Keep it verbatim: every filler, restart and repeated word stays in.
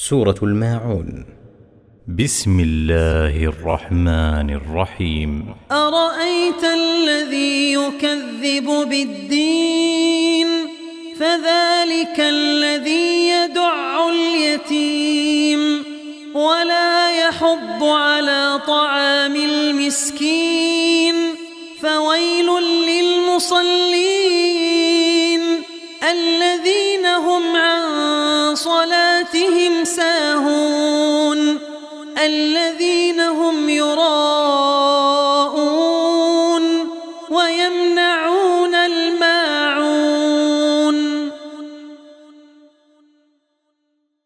سورة الماعون. بسم الله الرحمن الرحيم. أرأيت الذي يكذب بالدين فذلك الذي يدع اليتيم ولا يحض على طعام المسكين فويل للمصلين الذين هم عن صلاتهم ساهون.